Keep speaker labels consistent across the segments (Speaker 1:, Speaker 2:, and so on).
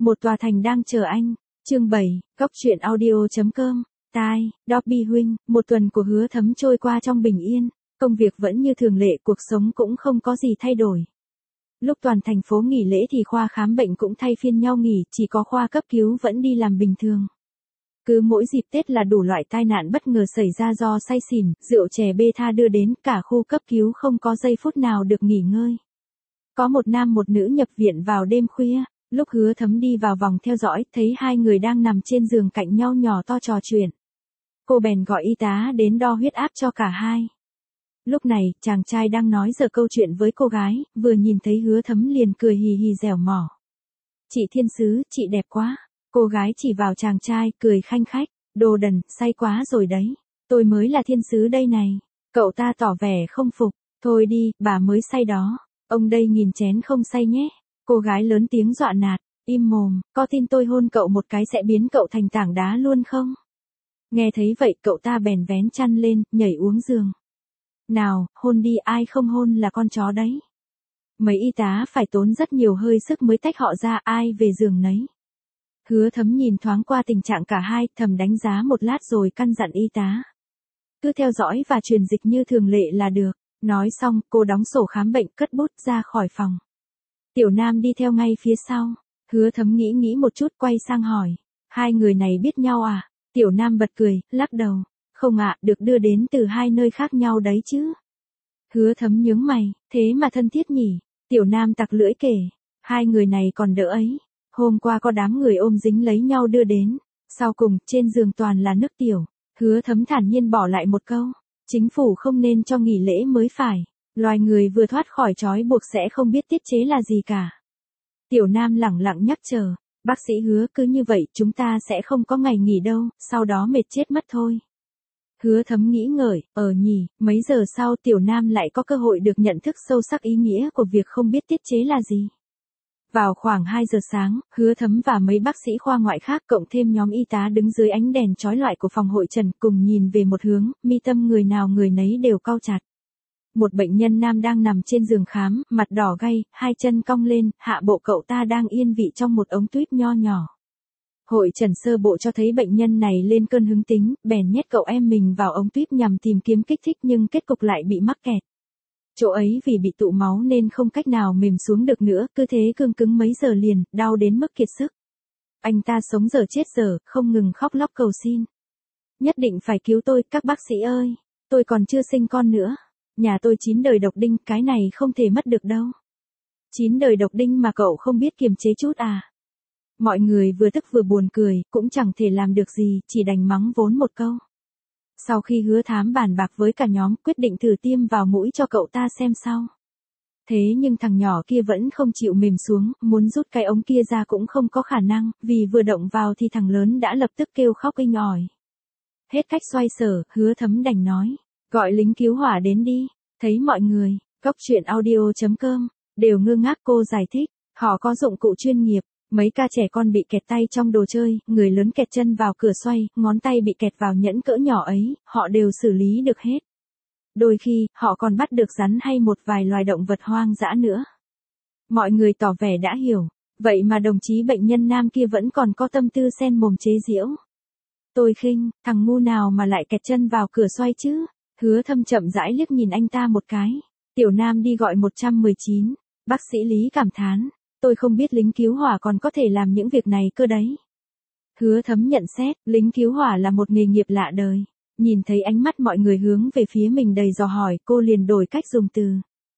Speaker 1: Một tòa thành đang chờ anh. Chương 7, Góc truyện audio.com. Tai, Dobby huynh, một tuần của Hứa Thấm trôi qua trong bình yên, công việc vẫn như thường lệ, cuộc sống cũng không có gì thay đổi. Lúc toàn thành phố nghỉ lễ thì khoa khám bệnh cũng thay phiên nhau nghỉ, chỉ có khoa cấp cứu vẫn đi làm bình thường. Cứ mỗi dịp Tết là đủ loại tai nạn bất ngờ xảy ra do say xỉn, rượu chè bê tha đưa đến, cả khu cấp cứu không có giây phút nào được nghỉ ngơi. Có một nam một nữ nhập viện vào đêm khuya. Lúc Hứa Thấm đi vào vòng theo dõi, thấy hai người đang nằm trên giường cạnh nhau nhỏ to trò chuyện. Cô bèn gọi y tá đến đo huyết áp cho cả hai. Lúc này, chàng trai đang nói giở câu chuyện với cô gái, vừa nhìn thấy Hứa Thấm liền cười hì hì dẻo mỏ. Chị thiên sứ, chị đẹp quá. Cô gái chỉ vào chàng trai, cười khanh khách. Đồ đần, say quá rồi đấy. Tôi mới là thiên sứ đây này. Cậu ta tỏ vẻ không phục. Thôi đi, bà mới say đó. Ông đây nghìn chén không say nhé. Cô gái lớn tiếng dọa nạt, im mồm, có tin tôi hôn cậu một cái sẽ biến cậu thành tảng đá luôn không? Nghe thấy vậy cậu ta bèn vén chăn lên, nhảy uống giường. Nào, hôn đi, ai không hôn là con chó đấy. Mấy y tá phải tốn rất nhiều hơi sức mới tách họ ra, ai về giường nấy. Hứa Thấm nhìn thoáng qua tình trạng cả hai, thầm đánh giá một lát rồi căn dặn y tá. Cứ theo dõi và truyền dịch như thường lệ là được. Nói xong, cô đóng sổ khám bệnh, cất bút ra khỏi phòng. Tiểu Nam đi theo ngay phía sau. Hứa Thấm nghĩ một chút quay sang hỏi. Hai người này biết nhau à? Tiểu Nam bật cười, lắc đầu. Không ạ, được đưa đến từ hai nơi khác nhau đấy chứ. Hứa Thấm nhướng mày, thế mà thân thiết nhỉ? Tiểu Nam tặc lưỡi kể. Hai người này còn đỡ ấy. Hôm qua có đám người ôm dính lấy nhau đưa đến. Sau cùng, trên giường toàn là nước tiểu. Hứa Thấm thản nhiên bỏ lại một câu. Chính phủ không nên cho nghỉ lễ mới phải. Loài người vừa thoát khỏi trói buộc sẽ không biết tiết chế là gì cả. Tiểu Nam lẳng lặng nhắc chờ. Bác sĩ Hứa, cứ như vậy chúng ta sẽ không có ngày nghỉ đâu, sau đó mệt chết mất thôi. Hứa Thấm nghĩ ngợi, nhỉ, mấy giờ sau Tiểu Nam lại có cơ hội được nhận thức sâu sắc ý nghĩa của việc không biết tiết chế là gì. Vào khoảng 2 giờ sáng, Hứa Thấm và mấy bác sĩ khoa ngoại khác cộng thêm nhóm y tá đứng dưới ánh đèn chói lọi của phòng hội trần cùng nhìn về một hướng, mi tâm người nào người nấy đều cau chặt. Một bệnh nhân nam đang nằm trên giường khám, mặt đỏ gay, hai chân cong lên, hạ bộ cậu ta đang yên vị trong một ống tuyếp nho nhỏ. Hội trần sơ bộ cho thấy bệnh nhân này lên cơn hứng tính, bèn nhét cậu em mình vào ống tuyếp nhằm tìm kiếm kích thích nhưng kết cục lại bị mắc kẹt. Chỗ ấy vì bị tụ máu nên không cách nào mềm xuống được nữa, cứ thế cương cứng mấy giờ liền, đau đến mức kiệt sức. Anh ta sống dở chết dở, không ngừng khóc lóc cầu xin. Nhất định phải cứu tôi, các bác sĩ ơi, tôi còn chưa sinh con nữa. Nhà tôi 9 đời độc đinh, cái này không thể mất được đâu. 9 đời độc đinh mà cậu không biết kiềm chế chút à? Mọi người vừa tức vừa buồn cười, cũng chẳng thể làm được gì, chỉ đành mắng vốn một câu. Sau khi Hứa Thám bàn bạc với cả nhóm, quyết định thử tiêm vào mũi cho cậu ta xem sao. Thế nhưng thằng nhỏ kia vẫn không chịu mềm xuống, muốn rút cái ống kia ra cũng không có khả năng, vì vừa động vào thì thằng lớn đã lập tức kêu khóc inh ỏi. Hết cách xoay sở, Hứa Thấm đành nói. Gọi lính cứu hỏa đến đi. Thấy mọi người, Góc truyện audio.com, đều ngơ ngác cô giải thích. Họ có dụng cụ chuyên nghiệp. Mấy ca trẻ con bị kẹt tay trong đồ chơi, người lớn kẹt chân vào cửa xoay, ngón tay bị kẹt vào nhẫn cỡ nhỏ ấy, họ đều xử lý được hết. Đôi khi, họ còn bắt được rắn hay một vài loài động vật hoang dã nữa. Mọi người tỏ vẻ đã hiểu. Vậy mà đồng chí bệnh nhân nam kia vẫn còn có tâm tư xen mồm chế giễu. Tôi khinh, thằng ngu nào mà lại kẹt chân vào cửa xoay chứ? Hứa Thâm chậm rãi liếc nhìn anh ta một cái. Tiểu Nam đi gọi 119. Bác sĩ Lý cảm thán. Tôi không biết lính cứu hỏa còn có thể làm những việc này cơ đấy. Hứa Thấm nhận xét, lính cứu hỏa là một nghề nghiệp lạ đời. Nhìn thấy ánh mắt mọi người hướng về phía mình đầy dò hỏi, cô liền đổi cách dùng từ.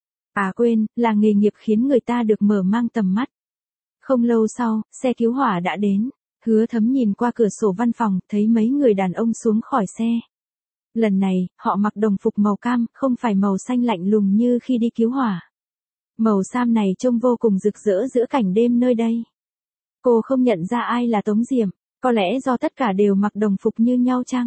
Speaker 1: À quên, là nghề nghiệp khiến người ta được mở mang tầm mắt. Không lâu sau, xe cứu hỏa đã đến. Hứa Thấm nhìn qua cửa sổ văn phòng, thấy mấy người đàn ông xuống khỏi xe. Lần này, họ mặc đồng phục màu cam, không phải màu xanh lạnh lùng như khi đi cứu hỏa. Màu sam này trông vô cùng rực rỡ giữa cảnh đêm nơi đây. Cô không nhận ra ai là Tống Diệm, có lẽ do tất cả đều mặc đồng phục như nhau chăng?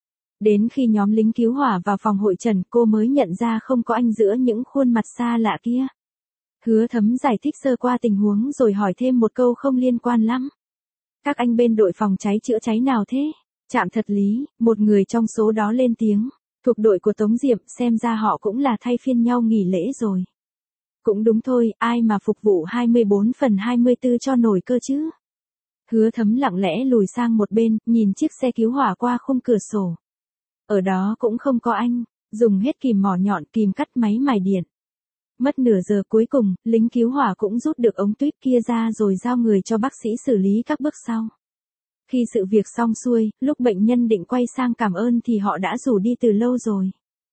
Speaker 1: Đến khi nhóm lính cứu hỏa vào phòng hội trần cô mới nhận ra không có anh giữa những khuôn mặt xa lạ kia. Hứa Thấm giải thích sơ qua tình huống rồi hỏi thêm một câu không liên quan lắm. Các anh bên đội phòng cháy chữa cháy nào thế? Trạm Thật Lý, một người trong số đó lên tiếng. Thuộc đội của Tống Diệm, xem ra họ cũng là thay phiên nhau nghỉ lễ rồi. Cũng đúng thôi, ai mà phục vụ 24/24 cho nổi cơ chứ. Hứa Thấm lặng lẽ lùi sang một bên, nhìn chiếc xe cứu hỏa qua khung cửa sổ. Ở đó cũng không có anh, dùng hết kìm mỏ nhọn kìm cắt máy mài điện. Mất nửa giờ cuối cùng, lính cứu hỏa cũng rút được ống tuyếp kia ra rồi giao người cho bác sĩ xử lý các bước sau. Khi sự việc xong xuôi, lúc bệnh nhân định quay sang cảm ơn thì họ đã rủ đi từ lâu rồi.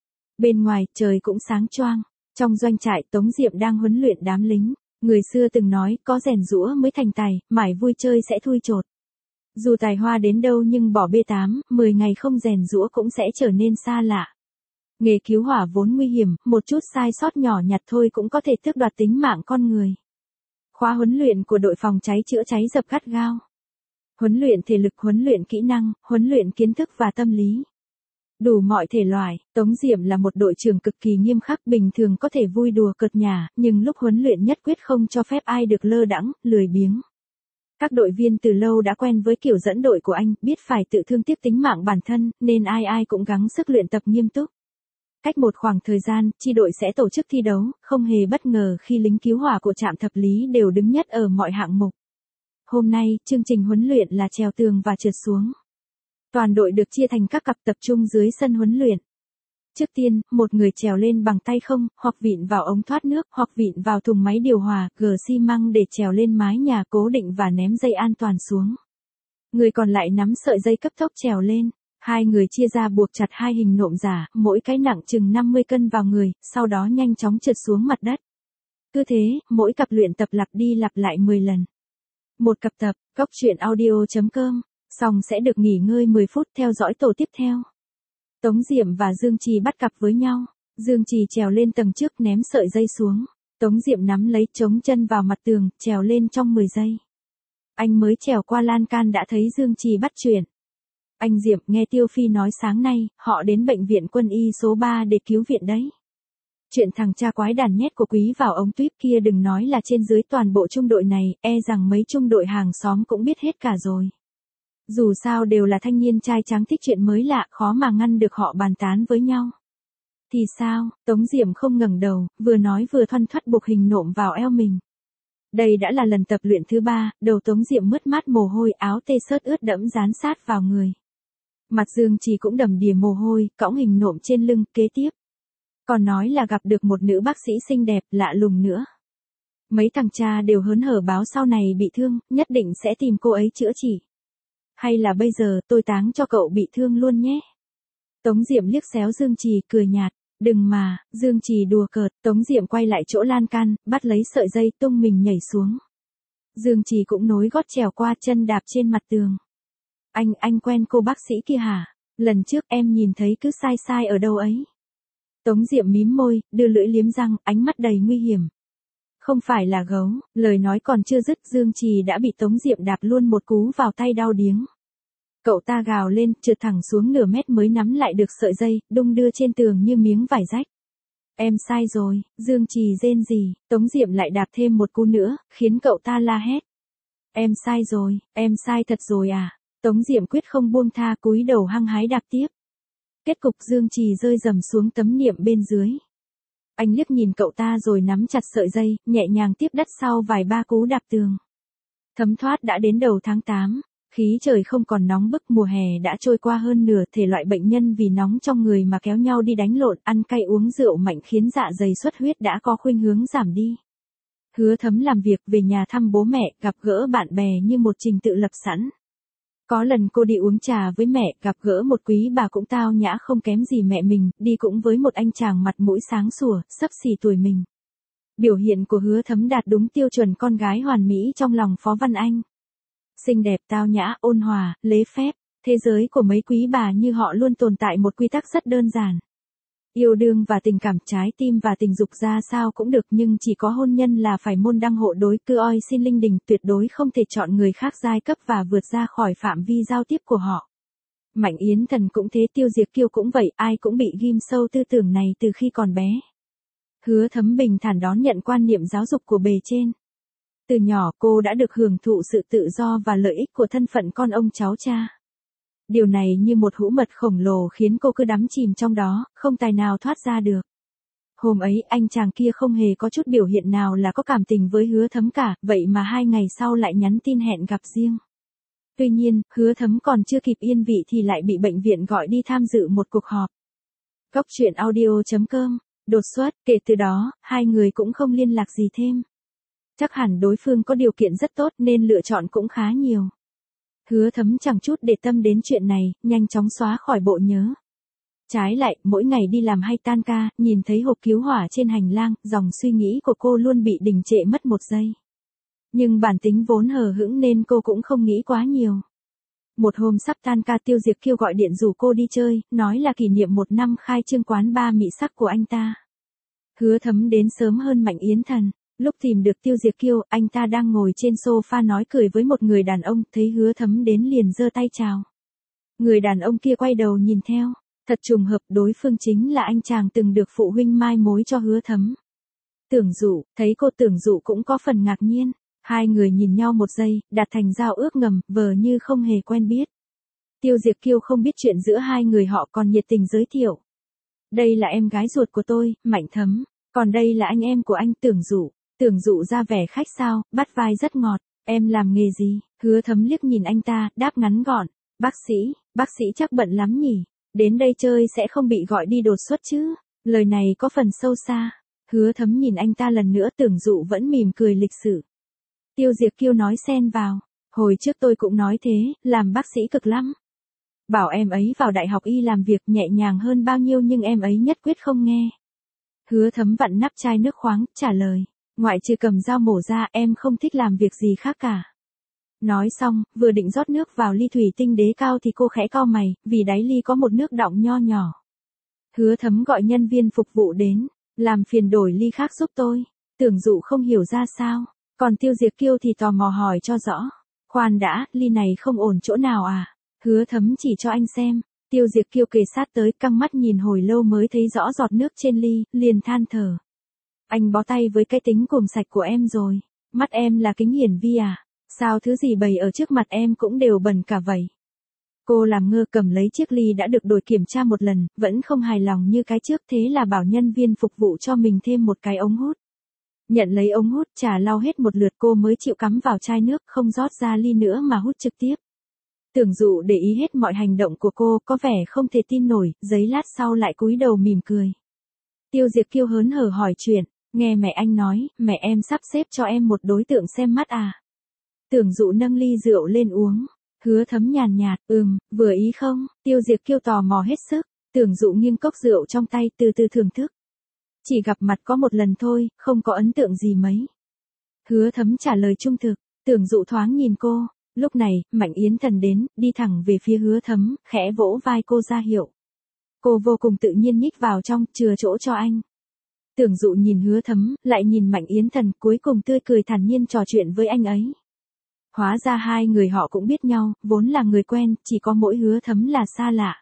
Speaker 1: Bên ngoài, trời cũng sáng choang. Trong doanh trại, Tống Diệm đang huấn luyện đám lính. Người xưa từng nói, có rèn giũa mới thành tài, mải vui chơi sẽ thui chột. Dù tài hoa đến đâu nhưng bỏ B8, 10 ngày không rèn giũa cũng sẽ trở nên xa lạ. Nghề cứu hỏa vốn nguy hiểm, một chút sai sót nhỏ nhặt thôi cũng có thể tước đoạt tính mạng con người. Khóa huấn luyện của đội phòng cháy chữa cháy dập gắt gao. Huấn luyện thể lực, huấn luyện kỹ năng, huấn luyện kiến thức và tâm lý. Đủ mọi thể loại, Tống Diệm là một đội trưởng cực kỳ nghiêm khắc, bình thường có thể vui đùa cợt nhả, nhưng lúc huấn luyện nhất quyết không cho phép ai được lơ đãng, lười biếng. Các đội viên từ lâu đã quen với kiểu dẫn đội của anh, biết phải tự thương tiếc tính mạng bản thân, nên ai ai cũng gắng sức luyện tập nghiêm túc. Cách một khoảng thời gian, chi đội sẽ tổ chức thi đấu, không hề bất ngờ khi lính cứu hỏa của trạm thập lý đều đứng nhất ở mọi hạng mục. Hôm nay, chương trình huấn luyện là trèo tường và trượt xuống. Toàn đội được chia thành các cặp tập trung dưới sân huấn luyện. Trước tiên, một người trèo lên bằng tay không, hoặc vịn vào ống thoát nước, hoặc vịn vào thùng máy điều hòa, gờ xi măng để trèo lên mái nhà cố định và ném dây an toàn xuống. Người còn lại nắm sợi dây cấp tốc trèo lên. Hai người chia ra buộc chặt hai hình nộm giả, mỗi cái nặng chừng 50 cân vào người, sau đó nhanh chóng trượt xuống mặt đất. Cứ thế, mỗi cặp luyện tập lặp đi lặp lại 10 lần. Một cặp tập, coctruyện.audio.com, xong sẽ được nghỉ ngơi 10 phút theo dõi tổ tiếp theo. Tống Diệm và Dương Trì bắt cặp với nhau. Dương Trì trèo lên tầng trước ném sợi dây xuống. Tống Diệm nắm lấy chống chân vào mặt tường, trèo lên trong 10 giây. Anh mới trèo qua lan can đã thấy Dương Trì bắt chuyện. Anh Diệm, nghe Tiêu Phi nói sáng nay, họ đến bệnh viện quân y số 3 để cứu viện đấy. Chuyện thằng cha quái đàn nhét của Quý vào ống tuyếp kia đừng nói là trên dưới toàn bộ trung đội này, e rằng mấy trung đội hàng xóm cũng biết hết cả rồi. Dù sao đều là thanh niên trai tráng thích chuyện mới lạ, khó mà ngăn được họ bàn tán với nhau. Thì sao? Tống Diệm không ngẩng đầu, vừa nói vừa thoăn thoắt buộc hình nộm vào eo mình. Đây đã là lần tập luyện thứ 3, đầu Tống Diệm mướt mát mồ hôi, áo tê xớt ướt đẫm dán sát vào người. Mặt Dương Trì cũng đầm đìa mồ hôi, cõng hình nộm trên lưng, kế tiếp. Còn nói là gặp được một nữ bác sĩ xinh đẹp, lạ lùng nữa. Mấy thằng cha đều hớn hở báo sau này bị thương, nhất định sẽ tìm cô ấy chữa trị. Hay là bây giờ tôi táng cho cậu bị thương luôn nhé. Tống Diệm liếc xéo Dương Trì cười nhạt. Đừng mà, Dương Trì đùa cợt. Tống Diệm quay lại chỗ lan can, bắt lấy sợi dây tung mình nhảy xuống. Dương Trì cũng nối gót trèo qua, chân đạp trên mặt tường. Anh quen cô bác sĩ kia hả? Lần trước em nhìn thấy cứ sai sai ở đâu ấy. Tống Diệm mím môi, đưa lưỡi liếm răng, ánh mắt đầy nguy hiểm. Không phải là gấu, lời nói còn chưa dứt Dương Trì đã bị Tống Diệm đạp luôn một cú vào tay đau điếng. Cậu ta gào lên, trượt thẳng xuống nửa mét mới nắm lại được sợi dây, đung đưa trên tường như miếng vải rách. Em sai rồi, Dương Trì rên rỉ, Tống Diệm lại đạp thêm một cú nữa, khiến cậu ta la hét. Em sai rồi, em sai thật rồi à? Tống Diệm quyết không buông tha, cúi đầu hăng hái đạp tiếp. Kết cục Dương Trì rơi rầm xuống tấm niệm bên dưới. Anh liếc nhìn cậu ta rồi nắm chặt sợi dây, nhẹ nhàng tiếp đất sau vài ba cú đạp tường. Thấm thoát đã đến đầu tháng 8, khí trời không còn nóng bức, mùa hè đã trôi qua hơn nửa, thể loại bệnh nhân vì nóng trong người mà kéo nhau đi đánh lộn, ăn cay uống rượu mạnh khiến dạ dày xuất huyết đã có khuynh hướng giảm đi. Hứa Thấm làm việc, về nhà thăm bố mẹ, gặp gỡ bạn bè như một trình tự lập sẵn. Có lần cô đi uống trà với mẹ, gặp gỡ một quý bà cũng tao nhã không kém gì mẹ mình, đi cũng với một anh chàng mặt mũi sáng sủa, xấp xỉ tuổi mình. Biểu hiện của Hứa Thấm đạt đúng tiêu chuẩn con gái hoàn mỹ trong lòng Phó Văn Anh. Xinh đẹp, tao nhã, ôn hòa, lễ phép. Thế giới của mấy quý bà như họ luôn tồn tại một quy tắc rất đơn giản. Yêu đương và tình cảm, trái tim và tình dục ra sao cũng được, nhưng chỉ có hôn nhân là phải môn đăng hộ đối, cư oi xin linh đình, tuyệt đối không thể chọn người khác giai cấp và vượt ra khỏi phạm vi giao tiếp của họ. Mạnh Yến Thần cũng thế, Tiêu Diệt Kiêu cũng vậy, ai cũng bị ghim sâu tư tưởng này từ khi còn bé. Hứa Thấm bình thản đón nhận quan niệm giáo dục của bề trên. Từ nhỏ cô đã được hưởng thụ sự tự do và lợi ích của thân phận con ông cháu cha. Điều này như một hũ mật khổng lồ khiến cô cứ đắm chìm trong đó, không tài nào thoát ra được. Hôm ấy anh chàng kia không hề có chút biểu hiện nào là có cảm tình với Hứa Thấm cả, vậy mà 2 ngày sau lại nhắn tin hẹn gặp riêng. Tuy nhiên, Hứa Thấm còn chưa kịp yên vị thì lại bị bệnh viện gọi đi tham dự một cuộc họp. Cốc truyện audio.com, đột xuất, kể từ đó, hai người cũng không liên lạc gì thêm. Chắc hẳn đối phương có điều kiện rất tốt nên lựa chọn cũng khá nhiều. Hứa Thấm chẳng chút để tâm đến chuyện này, nhanh chóng xóa khỏi bộ nhớ. Trái lại, mỗi ngày đi làm hay tan ca, nhìn thấy hộp cứu hỏa trên hành lang, dòng suy nghĩ của cô luôn bị đình trệ mất một giây. Nhưng bản tính vốn hờ hững nên cô cũng không nghĩ quá nhiều. Một hôm sắp tan ca Tiêu Diệp Kiêu gọi điện rủ cô đi chơi, nói là kỷ niệm 1 năm khai trương quán bar mỹ sắc của anh ta. Hứa Thấm đến sớm hơn Mạnh Yến Thần. Lúc tìm được Tiêu Diệp Kiêu, anh ta đang ngồi trên sofa nói cười với một người đàn ông, thấy Hứa Thấm đến liền giơ tay chào. Người đàn ông kia quay đầu nhìn theo, thật trùng hợp đối phương chính là anh chàng từng được phụ huynh mai mối cho Hứa Thấm. Tưởng Dụ, thấy cô Tưởng Dụ cũng có phần ngạc nhiên, hai người nhìn nhau một giây, đạt thành giao ước ngầm, vờ như không hề quen biết. Tiêu Diệp Kiêu không biết chuyện giữa hai người họ còn nhiệt tình giới thiệu. Đây là em gái ruột của tôi, Mạnh Thấm, còn đây là anh em của anh Tưởng Dụ. Tưởng Dụ ra vẻ khách sáo, bắt vai rất ngọt, em làm nghề gì? Hứa Thấm liếc nhìn anh ta, đáp ngắn gọn, bác sĩ chắc bận lắm nhỉ, đến đây chơi sẽ không bị gọi đi đột xuất chứ, lời này có phần sâu xa. Hứa Thấm nhìn anh ta lần nữa, Tưởng Dụ vẫn mỉm cười lịch sự. Tiêu Diệp Kiêu nói xen vào, hồi trước tôi cũng nói thế, làm bác sĩ cực lắm. Bảo em ấy vào đại học y làm việc nhẹ nhàng hơn bao nhiêu nhưng em ấy nhất quyết không nghe. Hứa Thấm vặn nắp chai nước khoáng, trả lời. Ngoại trừ cầm dao mổ ra em không thích làm việc gì khác cả. Nói xong, vừa định rót nước vào ly thủy tinh đế cao thì cô khẽ cau mày, vì đáy ly có một nước đọng nho nhỏ. Hứa Thấm gọi nhân viên phục vụ đến, làm phiền đổi ly khác giúp tôi. Tưởng Dụ không hiểu ra sao, còn Tiêu Diệp Kiêu thì tò mò hỏi cho rõ. Khoan đã, ly này không ổn chỗ nào à? Hứa Thấm chỉ cho anh xem. Tiêu Diệp Kiêu kề sát tới, căng mắt nhìn hồi lâu mới thấy rõ giọt nước trên ly, liền than thở. Anh bó tay với cái tính cùm sạch của em rồi. Mắt em là kính hiển vi à? Sao thứ gì bày ở trước mặt em cũng đều bẩn cả vậy? Cô làm ngơ cầm lấy chiếc ly đã được đổi kiểm tra một lần, vẫn không hài lòng như cái trước, thế là bảo nhân viên phục vụ cho mình thêm một cái ống hút. Nhận lấy ống hút, trà lau hết một lượt cô mới chịu cắm vào chai nước, không rót ra ly nữa mà hút trực tiếp. Tưởng Dụ để ý hết mọi hành động của cô, có vẻ không thể tin nổi, giây lát sau lại cúi đầu mỉm cười. Tiêu Diệp Kiêu hớn hở hỏi chuyện. Nghe mẹ anh nói, mẹ em sắp xếp cho em một đối tượng xem mắt à? Tưởng Dụ nâng ly rượu lên uống. Hứa Thấm nhàn nhạt, vừa ý không? Tiêu Diệp Kiêu tò mò hết sức. Tưởng Dụ nghiêng cốc rượu trong tay từ từ thưởng thức. Chỉ gặp mặt có một lần thôi, không có ấn tượng gì mấy. Hứa Thấm trả lời trung thực. Tưởng Dụ thoáng nhìn cô. Lúc này, Mạnh Yến Thần đến, đi thẳng về phía Hứa Thấm, khẽ vỗ vai cô ra hiệu. Cô vô cùng tự nhiên nhích vào trong, chừa chỗ cho anh. Tưởng Dụ nhìn Hứa Thấm, lại nhìn Mạnh Yến Thần, cuối cùng tươi cười thản nhiên trò chuyện với anh ấy. Hóa ra hai người họ cũng biết nhau, vốn là người quen, chỉ có mỗi Hứa Thấm là xa lạ.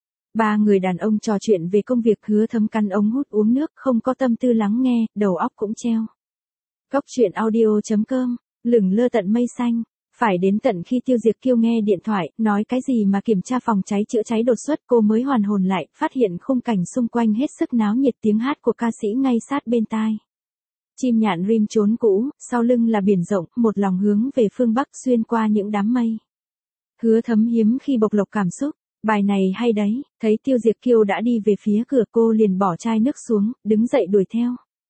Speaker 1: Ba người đàn ông trò chuyện về công việc, Hứa Thấm cắn ống hút uống nước, không có tâm tư lắng nghe, đầu óc cũng treo. Cốc truyện audio.com, lửng lơ tận mây xanh. Phải đến tận khi Tiêu Diệp Kiêu nghe điện thoại, nói cái gì mà kiểm tra phòng cháy chữa cháy đột xuất, cô mới hoàn hồn lại, phát hiện khung cảnh xung quanh hết sức náo nhiệt, tiếng hát của ca sĩ ngay sát bên tai. Chim nhạn rim trốn cũ, sau lưng là biển rộng, một lòng hướng về phương Bắc xuyên qua những đám mây. Hứa Thấm hiếm khi bộc lộ cảm xúc, bài này hay đấy, thấy Tiêu Diệp Kiêu đã đi về phía cửa cô liền bỏ chai nước xuống, đứng dậy đuổi theo.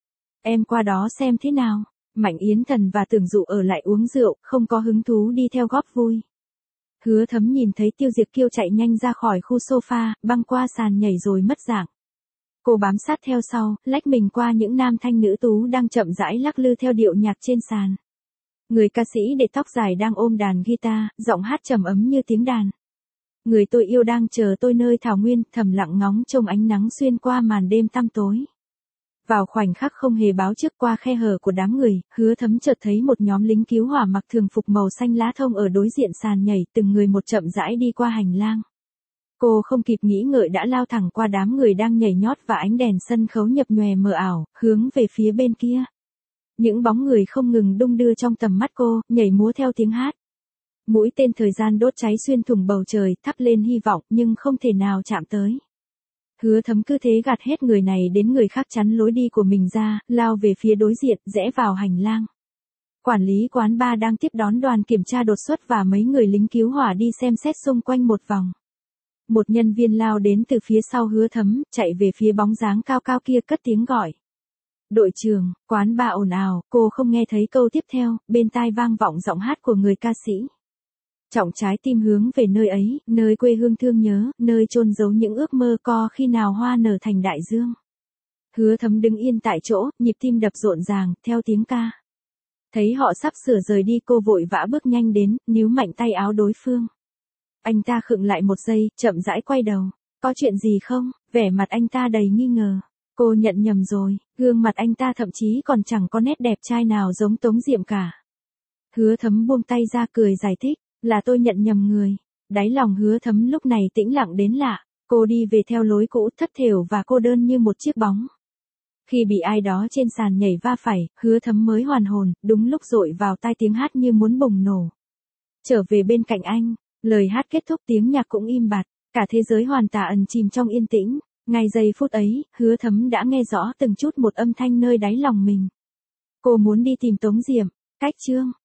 Speaker 1: Em qua đó xem thế nào. Mạnh Yến Thần và Tưởng Dụ ở lại uống rượu, không có hứng thú đi theo góp vui. Hứa Thấm nhìn thấy Tiêu Diệp Kiêu chạy nhanh ra khỏi khu sofa, băng qua sàn nhảy rồi mất dạng. Cô bám sát theo sau, lách mình qua những nam thanh nữ tú đang chậm rãi lắc lư theo điệu nhạc trên sàn. Người ca sĩ để tóc dài đang ôm đàn guitar, giọng hát trầm ấm như tiếng đàn. Người tôi yêu đang chờ tôi nơi thảo nguyên, thầm lặng ngóng trông ánh nắng xuyên qua màn đêm tăm tối. Vào khoảnh khắc không hề báo trước, qua khe hở của đám người, Hứa Thấm chợt thấy một nhóm lính cứu hỏa mặc thường phục màu xanh lá thông ở đối diện sàn nhảy, từng người một chậm rãi đi qua hành lang. Cô không kịp nghĩ ngợi đã lao thẳng qua đám người đang nhảy nhót và ánh đèn sân khấu nhập nhòe mờ ảo, hướng về phía bên kia. Những bóng người không ngừng đung đưa trong tầm mắt cô, nhảy múa theo tiếng hát. Mũi tên thời gian đốt cháy xuyên thủng bầu trời, thắp lên hy vọng nhưng không thể nào chạm tới. Hứa Thấm cứ thế gạt hết người này đến người khác chắn lối đi của mình ra, lao về phía đối diện, rẽ vào hành lang. Quản lý quán bar đang tiếp đón đoàn kiểm tra đột xuất và mấy người lính cứu hỏa đi xem xét xung quanh một vòng. Một nhân viên lao đến từ phía sau Hứa Thấm, chạy về phía bóng dáng cao cao kia cất tiếng gọi. Đội trưởng, quán bar ồn ào, cô không nghe thấy câu tiếp theo, bên tai vang vọng giọng hát của người ca sĩ. Trọng trái tim hướng về nơi ấy, nơi quê hương thương nhớ, nơi chôn giấu những ước mơ co khi nào hoa nở thành đại dương. Hứa Thấm đứng yên tại chỗ, nhịp tim đập rộn ràng, theo tiếng ca. Thấy họ sắp sửa rời đi cô vội vã bước nhanh đến, níu mạnh tay áo đối phương. Anh ta khựng lại một giây, chậm rãi quay đầu. Có chuyện gì không? Vẻ mặt anh ta đầy nghi ngờ. Cô nhận nhầm rồi, gương mặt anh ta thậm chí còn chẳng có nét đẹp trai nào giống Tống Diệm cả. Hứa Thấm buông tay ra cười giải thích, là tôi nhận nhầm người. Đáy lòng Hứa Thấm lúc này tĩnh lặng đến lạ, cô đi về theo lối cũ thất thểu và cô đơn như một chiếc bóng. Khi bị ai đó trên sàn nhảy va phải, Hứa Thấm mới hoàn hồn, đúng lúc dội vào tai tiếng hát như muốn bùng nổ. Trở về bên cạnh anh, lời hát kết thúc tiếng nhạc cũng im bặt, cả thế giới hoàn tà ẩn chìm trong yên tĩnh. Ngay giây phút ấy, Hứa Thấm đã nghe rõ từng chút một âm thanh nơi đáy lòng mình. Cô muốn đi tìm Tống Diệm, cách chương.